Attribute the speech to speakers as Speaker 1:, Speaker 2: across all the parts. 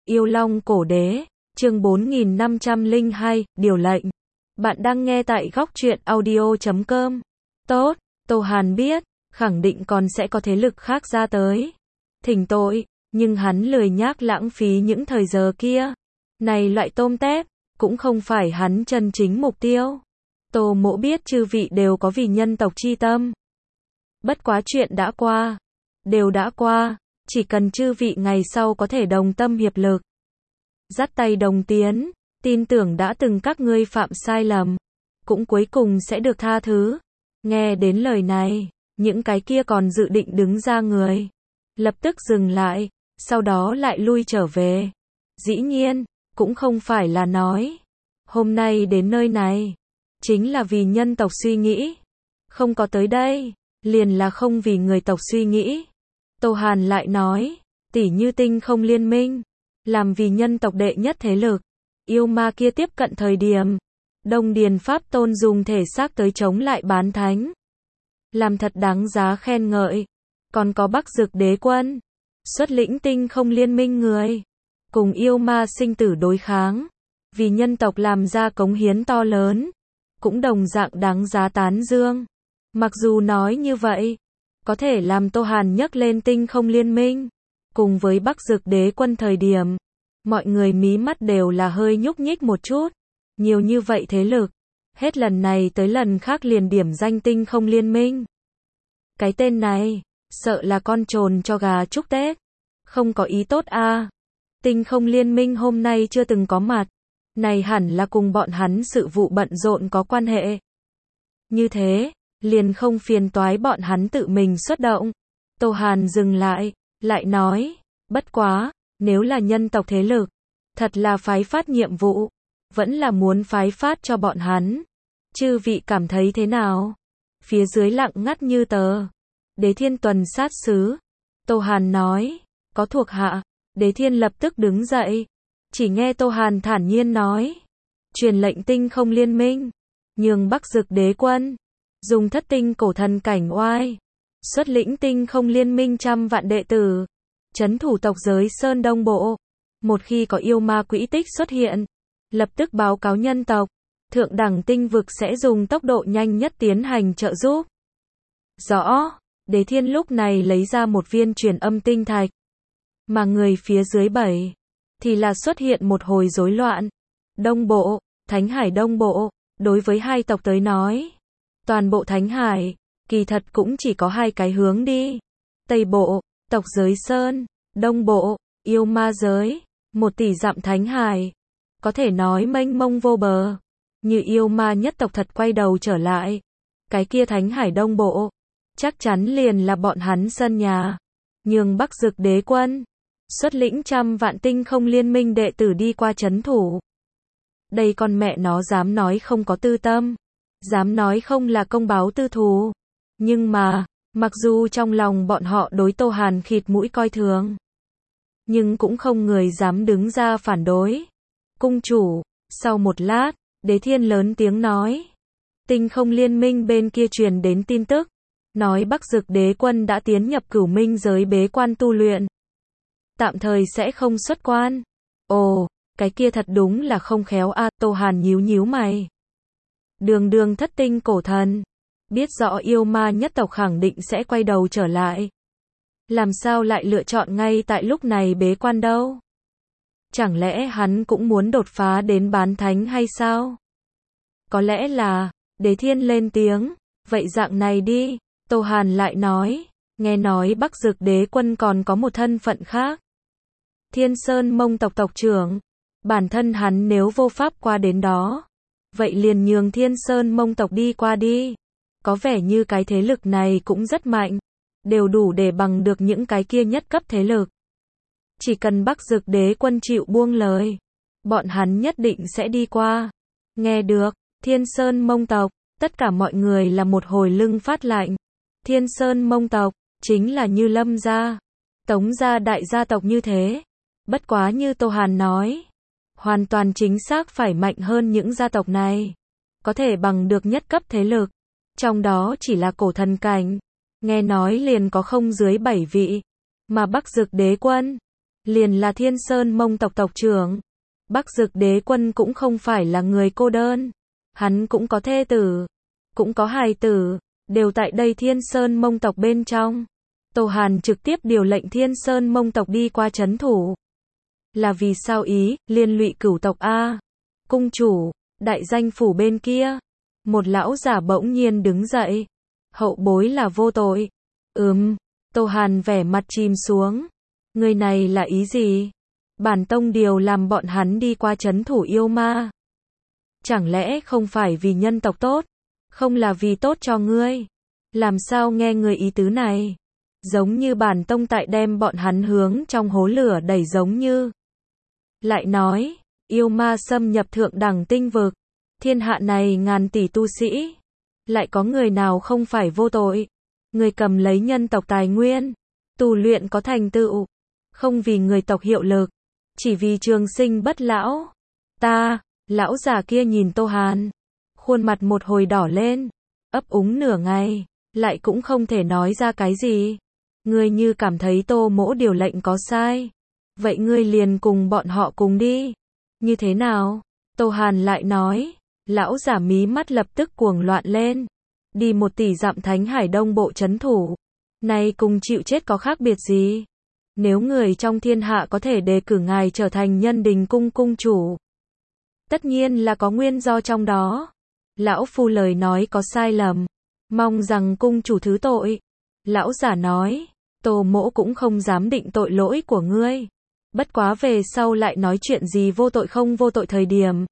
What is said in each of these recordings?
Speaker 1: Yêu Long Cổ Đế, chương 4502, điều lệnh. Bạn đang nghe tại góc truyện audio.com. Tốt, Tô Hàn biết, khẳng định còn sẽ có thế lực khác ra tới thỉnh tội, nhưng hắn lười nhác lãng phí những thời giờ kia. Này loại tôm tép, cũng không phải hắn chân chính mục tiêu. Tô Mỗ biết chư vị đều có vì nhân tộc chi tâm. Bất quá chuyện đã qua, đều đã qua, chỉ cần chư vị ngày sau có thể đồng tâm hiệp lực, dắt tay đồng tiến, tin tưởng đã từng các ngươi phạm sai lầm, cũng cuối cùng sẽ được tha thứ. Nghe đến lời này, những cái kia còn dự định đứng ra người, lập tức dừng lại, sau đó lại lui trở về. Dĩ nhiên, cũng không phải là nói, hôm nay đến nơi này, chính là vì nhân tộc suy nghĩ. Không có tới đây, liền là không vì người tộc suy nghĩ. Tô Hàn lại nói, tỉ như Tinh Không Liên Minh, làm vì nhân tộc đệ nhất thế lực. Yêu ma kia tiếp cận thời điểm, Đông Điền Pháp Tôn dùng thể xác tới chống lại bán thánh, làm thật đáng giá khen ngợi. Còn có Bắc Dực Đế Quân, xuất lĩnh Tinh Không Liên Minh người, cùng yêu ma sinh tử đối kháng, vì nhân tộc làm ra cống hiến to lớn, cũng đồng dạng đáng giá tán dương. Mặc dù nói như vậy, có thể làm Tô Hàn nhắc lên Tinh Không Liên Minh, cùng với Bắc Dực Đế Quân thời điểm, mọi người mí mắt đều là hơi nhúc nhích một chút. Nhiều như vậy thế lực, hết lần này tới lần khác liền điểm danh Tinh Không Liên Minh. Cái tên này, sợ là con trồn cho gà chúc Tết. Không có ý tốt a. Tinh Không Liên Minh hôm nay chưa từng có mặt, này hẳn là cùng bọn hắn sự vụ bận rộn có quan hệ. Như thế, liền không phiền toái bọn hắn tự mình xuất động. Tô Hàn dừng lại, lại nói, bất quá, nếu là nhân tộc thế lực, thật là phái phát nhiệm vụ, vẫn là muốn phái phát cho bọn hắn. Chư vị cảm thấy thế nào? Phía dưới lặng ngắt như tờ. Đế Thiên tuần sát sứ. Tô Hàn nói, có thuộc hạ. Đế Thiên lập tức đứng dậy. Chỉ nghe Tô Hàn thản nhiên nói, truyền lệnh Tinh Không Liên Minh, nhường Bắc Dực Đế Quân, dùng thất tinh cổ thần cảnh oai, xuất lĩnh Tinh Không Liên Minh 100 vạn đệ tử, trấn thủ tộc giới Sơn Đông Bộ. Một khi có yêu ma quỹ tích xuất hiện, lập tức báo cáo nhân tộc, thượng đẳng tinh vực sẽ dùng tốc độ nhanh nhất tiến hành trợ giúp. Rõ. Đế Thiên lúc này lấy ra một viên truyền âm tinh thạch, mà người phía dưới 7 thì là xuất hiện một hồi rối loạn. Đông Bộ, Thánh Hải Đông Bộ, đối với hai tộc tới nói, toàn bộ Thánh Hải, kỳ thật cũng chỉ có hai cái hướng đi. Tây Bộ, tộc giới Sơn, Đông Bộ, yêu ma giới, 1 tỷ dặm Thánh Hải, có thể nói mênh mông vô bờ. Như yêu ma nhất tộc thật quay đầu trở lại, cái kia Thánh Hải Đông Bộ, chắc chắn liền là bọn hắn sân nhà. Nhường Bắc Dực Đế Quân, xuất lĩnh 100 vạn Tinh Không Liên Minh đệ tử đi qua trấn thủ. Đây con mẹ nó dám nói không có tư tâm, dám nói không là công báo tư thù. Nhưng mà, mặc dù trong lòng bọn họ đối Tô Hàn khịt mũi coi thường, nhưng cũng không người dám đứng ra phản đối. Cung chủ, sau một lát, Đế Thiên lớn tiếng nói, Tinh Không Liên Minh bên kia truyền đến tin tức, nói Bắc Dực Đế Quân đã tiến nhập Cửu Minh giới bế quan tu luyện, tạm thời sẽ không xuất quan. Ồ, cái kia thật đúng là không khéo a. Tô Hàn nhíu nhíu mày. Đường đường thất tinh cổ thần, biết rõ yêu ma nhất tộc khẳng định sẽ quay đầu trở lại, làm sao lại lựa chọn ngay tại lúc này bế quan đâu? Chẳng lẽ hắn cũng muốn đột phá đến bán thánh hay sao? Có lẽ là, Đế Thiên lên tiếng, vậy dạng này đi. Tô Hàn lại nói, nghe nói Bắc Dực Đế Quân còn có một thân phận khác. Thiên Sơn Mông tộc tộc trưởng, bản thân hắn nếu vô pháp qua đến đó, vậy liền nhường Thiên Sơn Mông tộc đi qua đi. Có vẻ như cái thế lực này cũng rất mạnh, đều đủ để bằng được những cái kia nhất cấp thế lực. Chỉ cần Bắc Dực Đế Quân chịu buông lời, bọn hắn nhất định sẽ đi qua. Nghe được, Thiên Sơn Mông tộc, tất cả mọi người là một hồi lưng phát lạnh. Thiên Sơn Mông tộc, chính là như Lâm gia, Tống gia đại gia tộc như thế. Bất quá như Tô Hàn nói, hoàn toàn chính xác phải mạnh hơn những gia tộc này, có thể bằng được nhất cấp thế lực. Trong đó chỉ là cổ thần cảnh, nghe nói liền có không dưới 7 vị, mà Bắc Dực Đế Quân, liền là Thiên Sơn Mông tộc tộc trưởng. Bắc Dực Đế Quân cũng không phải là người cô đơn. Hắn cũng có thê tử, cũng có hài tử, đều tại đây Thiên Sơn Mông tộc bên trong. Tô Hàn trực tiếp điều lệnh Thiên Sơn Mông tộc đi qua trấn thủ. Là vì sao ý, liên lụy cửu tộc A. Cung chủ, đại danh phủ bên kia. Một lão giả bỗng nhiên đứng dậy. Hậu bối là vô tội. Tô Hàn vẻ mặt chìm xuống. Người này là ý gì? Bản tông điều làm bọn hắn đi qua trấn thủ yêu ma. Chẳng lẽ không phải vì nhân tộc tốt? Không là vì tốt cho ngươi? Làm sao nghe người ý tứ này? Giống như bản tông tại đem bọn hắn hướng trong hố lửa đẩy giống như. Lại nói, yêu ma xâm nhập thượng đẳng tinh vực. Thiên hạ này ngàn tỷ tu sĩ. Lại có người nào không phải vô tội? Người cầm lấy nhân tộc tài nguyên. Tu luyện có thành tựu. Không vì người tộc hiệu lực. Chỉ vì trường sinh bất lão. Lão già kia nhìn Tô Hàn. Khuôn mặt một hồi đỏ lên. Ấp úng nửa ngày. Lại cũng không thể nói ra cái gì. Ngươi như cảm thấy Tô mỗ điều lệnh có sai. Vậy ngươi liền cùng bọn họ cùng đi. Như thế nào? Tô Hàn lại nói. Lão giả mí mắt lập tức cuồng loạn lên. Đi 1 tỷ dặm Thánh Hải Đông bộ trấn thủ. Này cùng chịu chết có khác biệt gì? Nếu người trong thiên hạ có thể đề cử ngài trở thành Nhân Đình cung cung chủ. Tất nhiên là có nguyên do trong đó. Lão phu lời nói có sai lầm. Mong rằng cung chủ thứ tội. Lão giả nói. Tô mỗ cũng không dám định tội lỗi của ngươi. Bất quá về sau lại nói chuyện gì vô tội không vô tội thời điểm.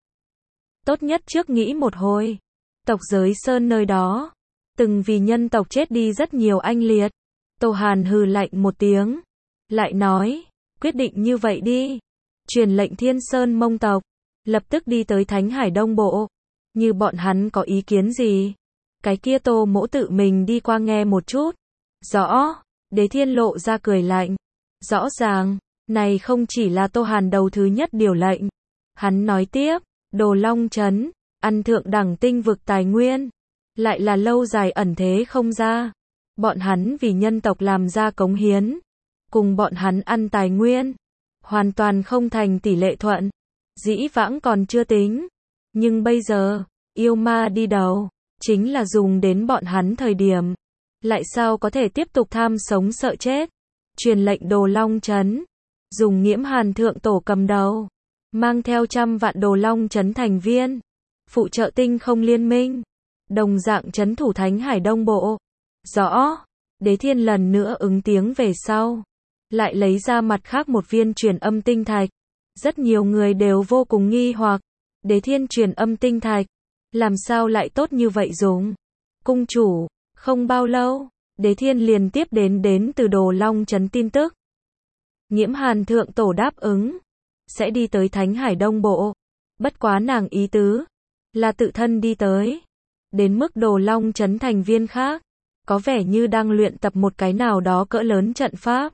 Speaker 1: Tốt nhất trước nghĩ một hồi. Tộc Giới Sơn nơi đó. Từng vì nhân tộc chết đi rất nhiều anh liệt. Tô Hàn hừ lạnh một tiếng. Lại nói. Quyết định như vậy đi. Truyền lệnh Thiên Sơn Mông tộc. Lập tức đi tới Thánh Hải Đông bộ. Như bọn hắn có ý kiến gì? Cái kia Tô mỗ tự mình đi qua nghe một chút. Rõ. Đế Thiên lộ ra cười lạnh. Rõ ràng. Này không chỉ là Tô Hàn đầu thứ nhất điều lệnh. Hắn nói tiếp. Đồ Long Trấn. Ăn thượng đẳng tinh vực tài nguyên. Lại là lâu dài ẩn thế không ra. Bọn hắn vì nhân tộc làm ra cống hiến. Cùng bọn hắn ăn tài nguyên. Hoàn toàn không thành tỷ lệ thuận. Dĩ vãng còn chưa tính. Nhưng bây giờ, yêu ma đi đầu. Chính là dùng đến bọn hắn thời điểm. Lại sao có thể tiếp tục tham sống sợ chết. Truyền lệnh Đồ Long Trấn. Dùng Nghiễm Hàn thượng tổ cầm đầu. Mang theo 100 vạn Đồ Long Trấn thành viên. Phụ trợ tinh không liên minh. Đồng dạng trấn thủ Thánh Hải Đông bộ. Rõ. Đế Thiên lần nữa ứng tiếng về sau. Lại lấy ra mặt khác một viên truyền âm tinh thạch. Rất nhiều người đều vô cùng nghi hoặc. Đế Thiên truyền âm tinh thạch. Làm sao lại tốt như vậy dùng? Cung chủ. Không bao lâu. Đế Thiên liền tiếp đến từ Đồ Long Trấn tin tức. Nghiễm Hàn thượng tổ đáp ứng. Sẽ đi tới Thánh Hải Đông bộ. Bất quá nàng ý tứ. Là tự thân đi tới. Đến mức Đồ Long Trấn thành viên khác. Có vẻ như đang luyện tập một cái nào đó cỡ lớn trận pháp.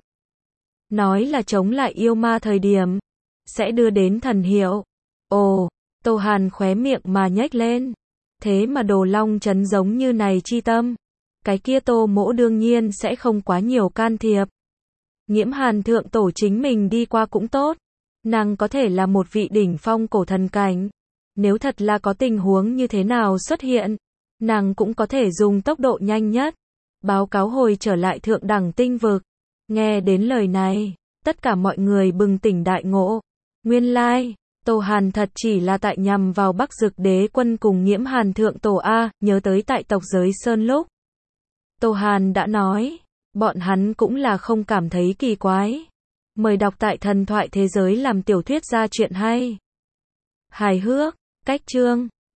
Speaker 1: Nói là chống lại yêu ma thời điểm. Sẽ đưa đến thần hiệu. Ồ, Tô Hàn khóe miệng mà nhếch lên. Thế mà Đồ Long Trấn giống như này chi tâm. Cái kia Tô mỗ đương nhiên sẽ không quá nhiều can thiệp. Nghiễm Hàn thượng tổ chính mình đi qua cũng tốt. Nàng có thể là một vị đỉnh phong cổ thần cảnh. Nếu thật là có tình huống như thế nào xuất hiện. Nàng cũng có thể dùng tốc độ nhanh nhất. Báo cáo hồi trở lại thượng đẳng tinh vực. Nghe đến lời này. Tất cả mọi người bừng tỉnh đại ngộ. Nguyên lai. Tô Hàn thật chỉ là tại nhằm vào Bắc Dực Đế Quân cùng Nghiễm Hàn thượng tổ A. Nhớ tới tại tộc Giới Sơn lúc. Tô Hàn đã nói. Bọn hắn cũng là không cảm thấy kỳ quái. Mời đọc tại Thần Thoại Thế Giới làm tiểu thuyết ra chuyện hay. Hài hước. Cách chương.